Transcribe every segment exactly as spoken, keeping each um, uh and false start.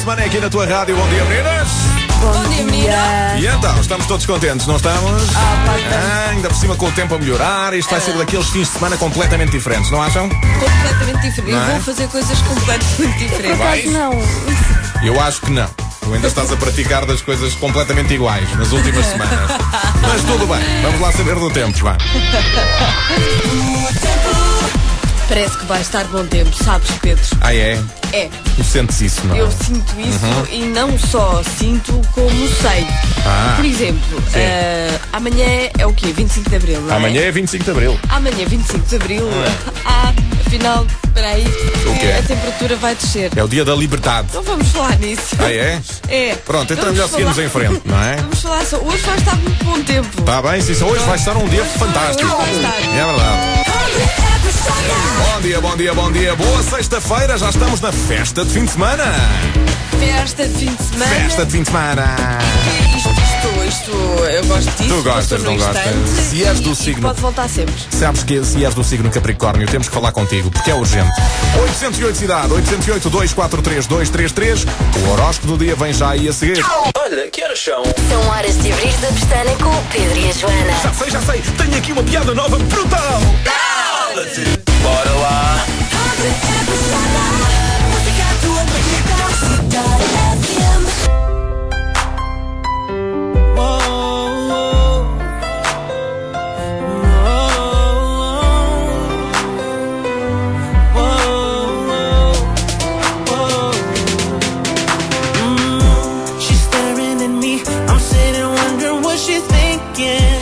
semana é aqui na tua rádio. Bom dia, meninas. Bom, Bom dia, meninas. E então, estamos todos contentes, não estamos? Ah, ah, ainda por cima com o tempo a melhorar. Isto vai ah. ser daqueles fins de semana completamente diferentes, não acham? Completamente diferentes. Não é? Eu vou fazer coisas completamente diferentes. Vais? Não. Eu acho que não. Tu ainda estás a praticar das coisas completamente iguais nas últimas semanas. Mas tudo bem, vamos lá saber do tempo, vá. Parece que vai estar bom tempo, sabes, Pedro? Ah, é? É. Tu sentes isso, não é? Eu sinto isso uhum. e não só sinto, como sei. Ah, Por exemplo, uh, amanhã é o quê? vinte e cinco de Abril, não é? Amanhã é vinte e cinco de Abril. Amanhã, vinte e cinco de Abril. Hum. Ah, afinal, espera aí, a temperatura vai descer. É o dia da liberdade. Não vamos falar nisso. Ah, é? É. Pronto, então melhor seguirmos em frente, não é? Vamos falar só. Hoje vai estar muito bom tempo. Está bem, sim, hoje vai estar um dia hoje fantástico. Vai estar. É verdade. Bom dia, bom dia, bom dia. Boa sexta-feira, já estamos na festa de fim de semana. Festa de fim de semana. Festa de fim de semana. Isto, isto, isto, eu gosto disso. Tu gostas, não gostas? Se és do e, signo. Pode voltar sempre. Sabes que se és do signo Capricórnio, temos que falar contigo, porque é urgente. oitocentos e oito cidade, oitocentos e oito, dois quatro três, dois três três. O horóscopo do dia vem já aí a seguir. Olha, que horas são? São horas de abrir da pestana com o Pedro e a Joana. Já sei, já sei. Tenho aqui uma piada nova brutal. Bora lá. She's staring at me. I'm sitting wondering what she's thinking.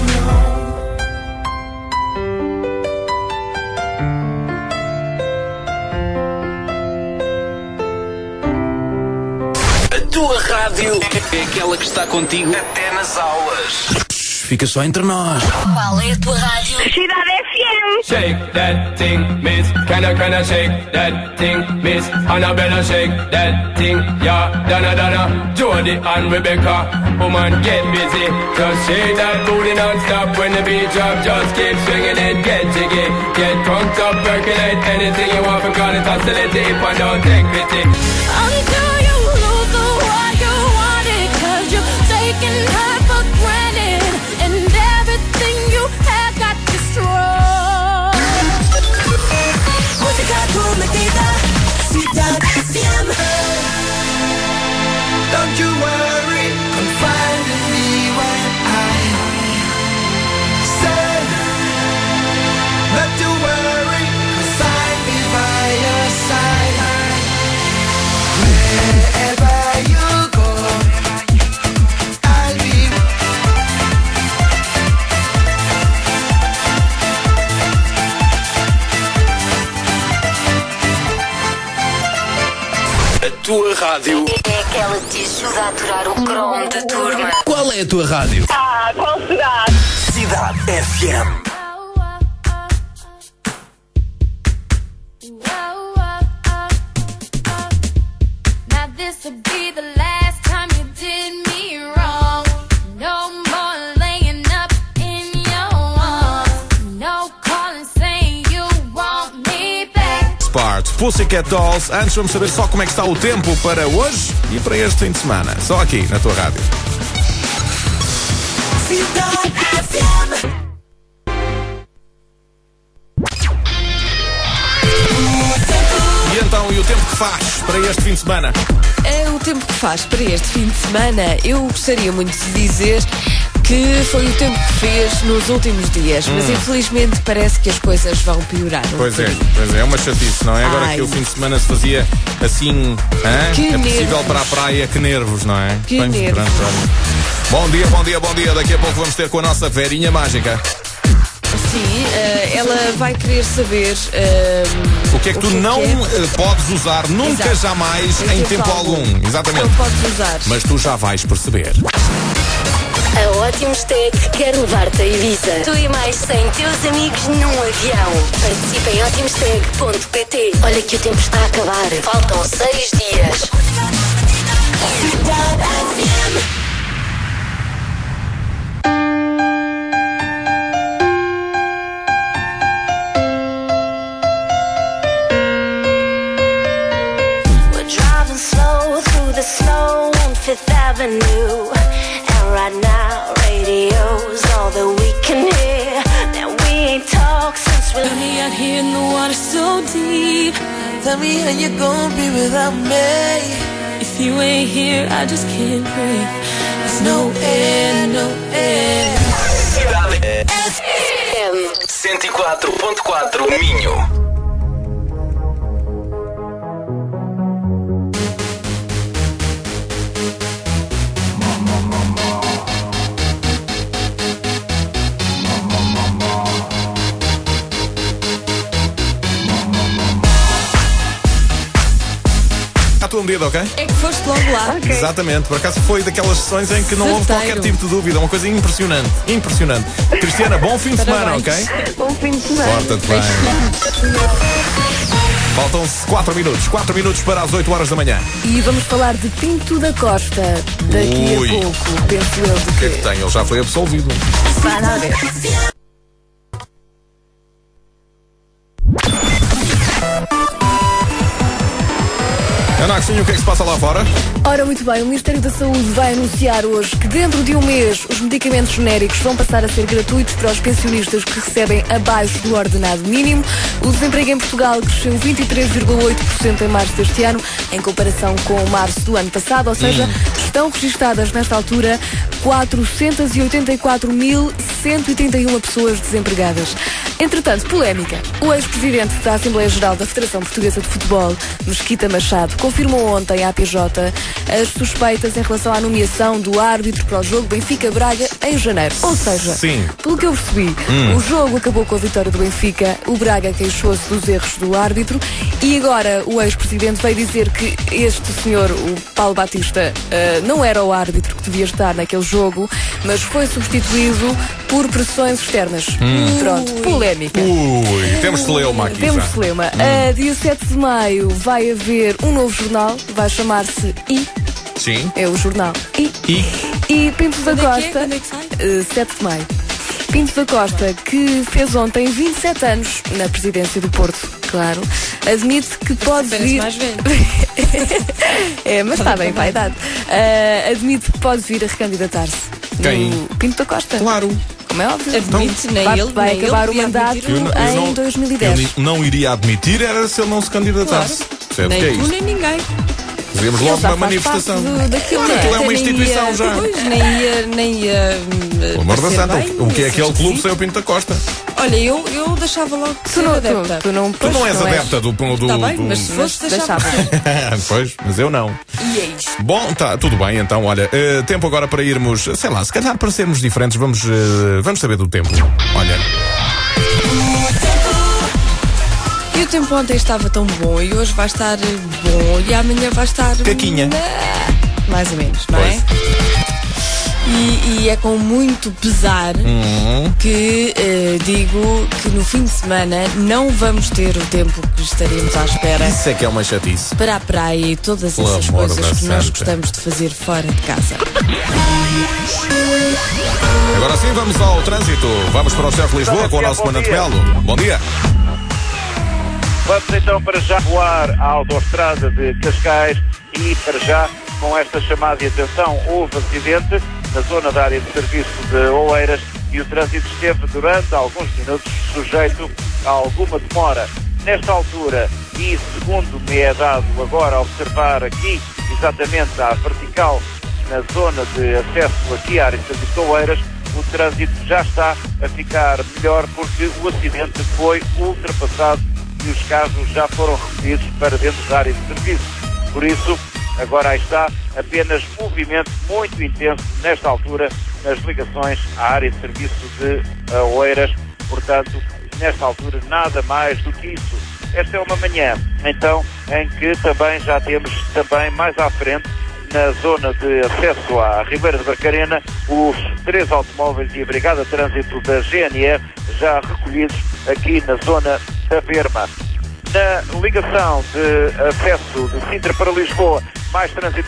Tua rádio é aquela que está contigo até nas aulas. Fica só entre nós. Qual é a tua rádio? Cidade F M. Shake that thing, miss. Can I, can I shake that thing, miss? Annabella, shake that thing, yeah. Donna, Donna, Jody and Rebecca. Woman, get busy. Just shake that booty non-stop when the beat drop. Just keep swinging it, get jiggy. Get drunk up, percolate anything you want. Because it's oscillate if I don't take pity. Until you lose the one you wanted, cause you're taking her for granted, and everything you have got destroyed. Música prometida, Cidade F M. Don't you worry, I'm finding me when I said not to worry, cause I'll be by your side. Wherever you go, I'll be. A tua rádio. É aquela que te ajuda a aturar o cromo da turma. Qual é a tua rádio? Ah, qual será? Cidade F M. Now this'll be the last time you did me wrong. No more laying up in your arms. No calling saying you want me back. Spart, Pussycat Dolls. Antes vamos saber só como é que está o tempo para hoje e para este fim de semana. Só aqui na tua rádio. Cidade F M. E então, e o tempo que faz para este fim de semana? É o tempo que faz para este fim de semana. Eu gostaria muito de dizer que foi o tempo que fez nos últimos dias, mas Hum. infelizmente parece que as coisas vão piorar. um Pois é, bocadinho. pois é, é uma chatice, não é? Agora Ai. que o fim de semana se fazia assim, hã? Que é possível nervos. para a praia, que nervos, não é? Que Bem, nervos. pronto, olha. Bom dia, bom dia, bom dia. Daqui a pouco vamos ter com a nossa Verinha Mágica. Sim, eh, ela vai querer saber eh, O que é que tu não é. eh, podes usar nunca, Exato. jamais, Em em tempo tempo algum. algum. Exatamente. Não podes usar. Mas tu já vais perceber. A Ótimos Tag quer levar-te a Ibiza. Tu e mais cem teus amigos num avião. Participa em ótimos tag ponto pt. Olha que o tempo está a acabar. Faltam seis dias. Cidade F M. We're driving slow through Avenue. And right now, radio's all that we can hear. And we ain't talked since we. Got me out here in the water so deep. Tell me how you gonna be without me. If you ain't here, I just can't breathe. There's no air, no air. Cidade F M cento e quatro ponto quatro Minho. Um dedo, ok? É que foste logo lá. Ok. Exatamente, por acaso foi daquelas sessões em que não houve Certeiro. qualquer tipo de dúvida, uma coisa impressionante, impressionante. Cristiana, bom fim de semana, ok? Parabéns. Bom fim de semana. Porta-te bem. Faltam-se quatro minutos, quatro minutos para as oito horas da manhã. E vamos falar de Pinto da Costa daqui Ui. a pouco, penso eu. O que é que tem? Ele já foi absolvido. Vai lá ver. Ana Agostinho, o que é que se passa lá fora? Ora, muito bem, o Ministério da Saúde vai anunciar hoje que dentro de um mês os medicamentos genéricos vão passar a ser gratuitos para os pensionistas que recebem abaixo do ordenado mínimo. O desemprego em Portugal cresceu vinte e três vírgula oito por cento em março deste ano, em comparação com março do ano passado, ou seja, estão registadas nesta altura quatrocentos e oitenta e quatro mil cento e trinta e uma pessoas desempregadas. Entretanto, polémica. O ex-presidente da Assembleia Geral da Federação Portuguesa de Futebol, Mesquita Machado, confirmou ontem à A P J as suspeitas em relação à nomeação do árbitro para o jogo Benfica-Braga em janeiro. Ou seja, Sim. pelo que eu percebi, o jogo acabou com a vitória do Benfica, o Braga queixou-se dos erros do árbitro e agora o ex-presidente veio dizer que este senhor, o Paulo Batista, uh, não era o árbitro que devia estar naquele jogo, mas foi substituído por pressões externas. Pronto, polémica. Ui, temos celeuma aqui Temos já. celeuma. A dia sete de maio vai haver um novo jornal, vai chamar-se I. Sim. É o jornal I. E E Pinto da Quando é que é? Costa, Quando é que sai? eh, sete de maio. Pinto da Costa, que fez ontem vinte e sete anos na presidência do Porto, claro, admite que pode Parece vir. mais velho. É, mas está bem, vai dar. Ah, admite que pode vir a recandidatar-se. Quem? No Pinto da Costa. claro. Como é óbvio. Admite, nem vai, ele, vai nem acabar ele o podia mandato admitir. Eu não- eu em não- dois mil e dez. Eu não iria admitir era se ele não se candidatasse. Percebe o Nem que é tu, isto? nem ninguém. Fazíamos Ele logo já uma faz manifestação. parte do- daquilo, não é? Aquilo é uma Nem instituição ia- já. Pois, nem ia. Nem ia hum, Pelo amor da parecer Santa, bem, o que é aquele clube sim. sem o Pinto da Costa? Olha, eu, eu deixava logo de Tu ser não, adepta. tu, tu não, Tu não és és. adepta do. do, do, Está bem, do- mas se Mas fosse, deixava. deixava. Pois, mas eu não. E é isto. Bom, tá, tudo bem, então, olha, eh, tempo agora para irmos, sei lá, se calhar para sermos diferentes, vamos, eh, vamos saber do tempo. Olha, E o tempo ontem estava tão bom e hoje vai estar bom e amanhã vai estar. Caquinha. Ah, mais ou menos, não é? E, e é com muito pesar Uhum. que eh, digo que no fim de semana não vamos ter o tempo que estaríamos à espera isso é que é uma chatice. para a praia e todas Pelo essas amor coisas da que nós santa. gostamos de fazer fora de casa. Agora sim, vamos ao trânsito. Vamos para o centro de Lisboa com o nosso comandante Melo. Bom dia. Vamos então para já voar à autoestrada de Cascais e para já com esta chamada de atenção, houve acidente na zona da área de serviço de Oeiras e o trânsito esteve durante alguns minutos sujeito a alguma demora. Nesta altura, e segundo me é dado agora observar aqui exatamente à vertical na zona de acesso aqui à área de serviço de Oeiras, o trânsito já está a ficar melhor porque o acidente foi ultrapassado e os carros já foram recolhidos para dentro da área de serviço. Por isso, agora aí está apenas movimento muito intenso nesta altura nas ligações à área de serviço de Oeiras. Portanto, nesta altura, nada mais do que isso. Esta é uma manhã, então, em que também já temos também mais à frente, na zona de acesso à Ribeira de Barcarena, os três automóveis e a Brigada de Trânsito da G N R já recolhidos aqui na zona da Berma. Na ligação de acesso de Sintra para Lisboa, mais trânsito